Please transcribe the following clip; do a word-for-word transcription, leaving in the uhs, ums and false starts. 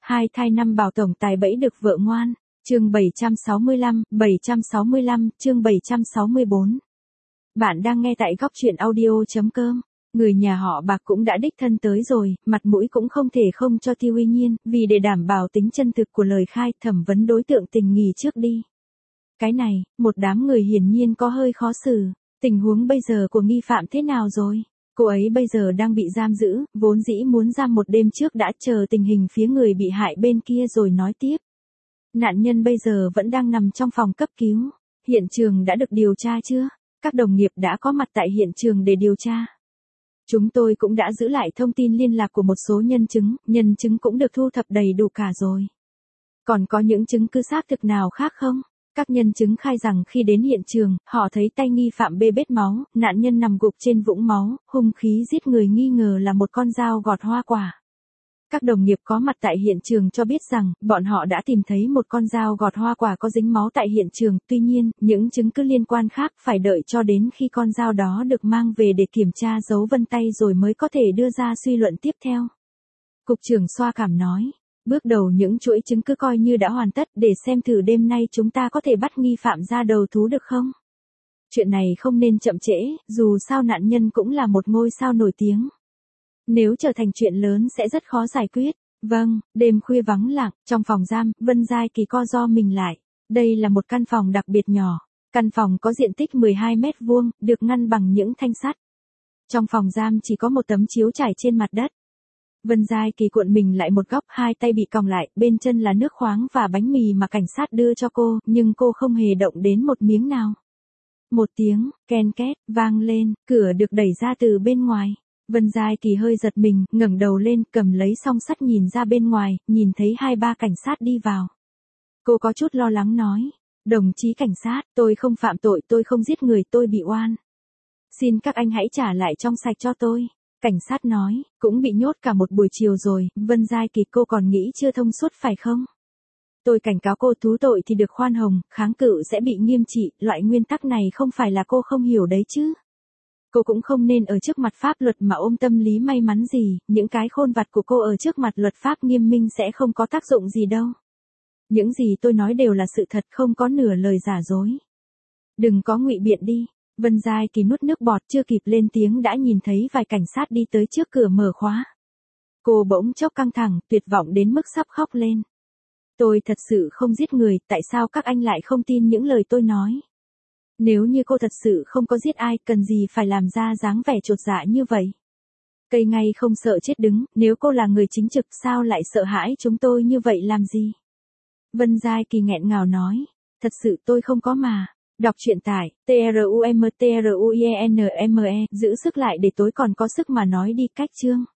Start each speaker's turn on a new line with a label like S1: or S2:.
S1: Hai thai năm bảo tổng tài bẫy được vợ ngoan. Chương bảy trăm sáu mươi lăm, bảy trăm sáu mươi lăm, chương bảy trăm sáu mươi bốn. Bạn đang nghe tại góc truyện audio chấm com. Người nhà họ Bạc cũng đã đích thân tới rồi, mặt mũi cũng không thể không cho Tiêu Uy Nhiên, vì để đảm bảo tính chân thực của lời khai, thẩm vấn đối tượng tình nghi trước đi. Cái này, một đám người hiển nhiên có hơi khó xử. Tình huống bây giờ của nghi phạm thế nào rồi? Cô ấy bây giờ đang bị giam giữ, vốn dĩ muốn giam một đêm trước đã chờ tình hình phía người bị hại bên kia rồi nói tiếp. Nạn nhân bây giờ vẫn đang nằm trong phòng cấp cứu. Hiện trường đã được điều tra chưa? Các đồng nghiệp đã có mặt tại hiện trường để điều tra. Chúng tôi cũng đã giữ lại thông tin liên lạc của một số nhân chứng, nhân chứng cũng được thu thập đầy đủ cả rồi. Còn có những chứng cứ xác thực nào khác không? Các nhân chứng khai rằng khi đến hiện trường, họ thấy tay nghi phạm bê bết máu, nạn nhân nằm gục trên vũng máu, hung khí giết người nghi ngờ là một con dao gọt hoa quả. Các đồng nghiệp có mặt tại hiện trường cho biết rằng, bọn họ đã tìm thấy một con dao gọt hoa quả có dính máu tại hiện trường, tuy nhiên, những chứng cứ liên quan khác phải đợi cho đến khi con dao đó được mang về để kiểm tra dấu vân tay rồi mới có thể đưa ra suy luận tiếp theo. Cục trưởng Xoa Cảm nói. Bước đầu những chuỗi chứng cứ coi như đã hoàn tất, để xem thử đêm nay chúng ta có thể bắt nghi phạm ra đầu thú được không? Chuyện này không nên chậm trễ, dù sao nạn nhân cũng là một ngôi sao nổi tiếng. Nếu trở thành chuyện lớn sẽ rất khó giải quyết. Vâng, đêm khuya vắng lặng, trong phòng giam, Vân Giai Kỳ co ro mình lại. Đây là một căn phòng đặc biệt nhỏ. Căn phòng có diện tích mười hai mét vuông, được ngăn bằng những thanh sắt. Trong phòng giam chỉ có một tấm chiếu trải trên mặt đất. Vân Giai Kỳ cuộn mình lại một góc, hai tay bị còng lại, bên chân là nước khoáng và bánh mì mà cảnh sát đưa cho cô, nhưng cô không hề động đến một miếng nào. Một tiếng, ken két, vang lên, cửa được đẩy ra từ bên ngoài. Vân Giai Kỳ hơi giật mình, ngẩng đầu lên, cầm lấy song sắt nhìn ra bên ngoài, nhìn thấy hai ba cảnh sát đi vào. Cô có chút lo lắng nói, đồng chí cảnh sát, tôi không phạm tội, tôi không giết người, tôi bị oan. Xin các anh hãy trả lại trong sạch cho tôi. Cảnh sát nói, cũng bị nhốt cả một buổi chiều rồi, Vân Giai Kỳ cô còn nghĩ chưa thông suốt phải không? Tôi cảnh cáo cô thú tội thì được khoan hồng, kháng cự sẽ bị nghiêm trị, loại nguyên tắc này không phải là cô không hiểu đấy chứ. Cô cũng không nên ở trước mặt pháp luật mà ôm tâm lý may mắn gì, những cái khôn vặt của cô ở trước mặt luật pháp nghiêm minh sẽ không có tác dụng gì đâu. Những gì tôi nói đều là sự thật, không có nửa lời giả dối. Đừng có ngụy biện đi. Vân Giai Kỳ nuốt nước bọt, chưa kịp lên tiếng đã nhìn thấy vài cảnh sát đi tới trước cửa mở khóa. Cô bỗng chốc căng thẳng, tuyệt vọng đến mức sắp khóc lên. Tôi thật sự không giết người, tại sao các anh lại không tin những lời tôi nói? Nếu như cô thật sự không có giết ai, cần gì phải làm ra dáng vẻ chột dạ như vậy? Cây ngay không sợ chết đứng, nếu cô là người chính trực sao lại sợ hãi chúng tôi như vậy làm gì? Vân Giai Kỳ nghẹn ngào nói, thật sự tôi không có mà. Đọc truyện tại trumtruyenne, giữ sức lại để tối còn có sức mà nói đi cách chương.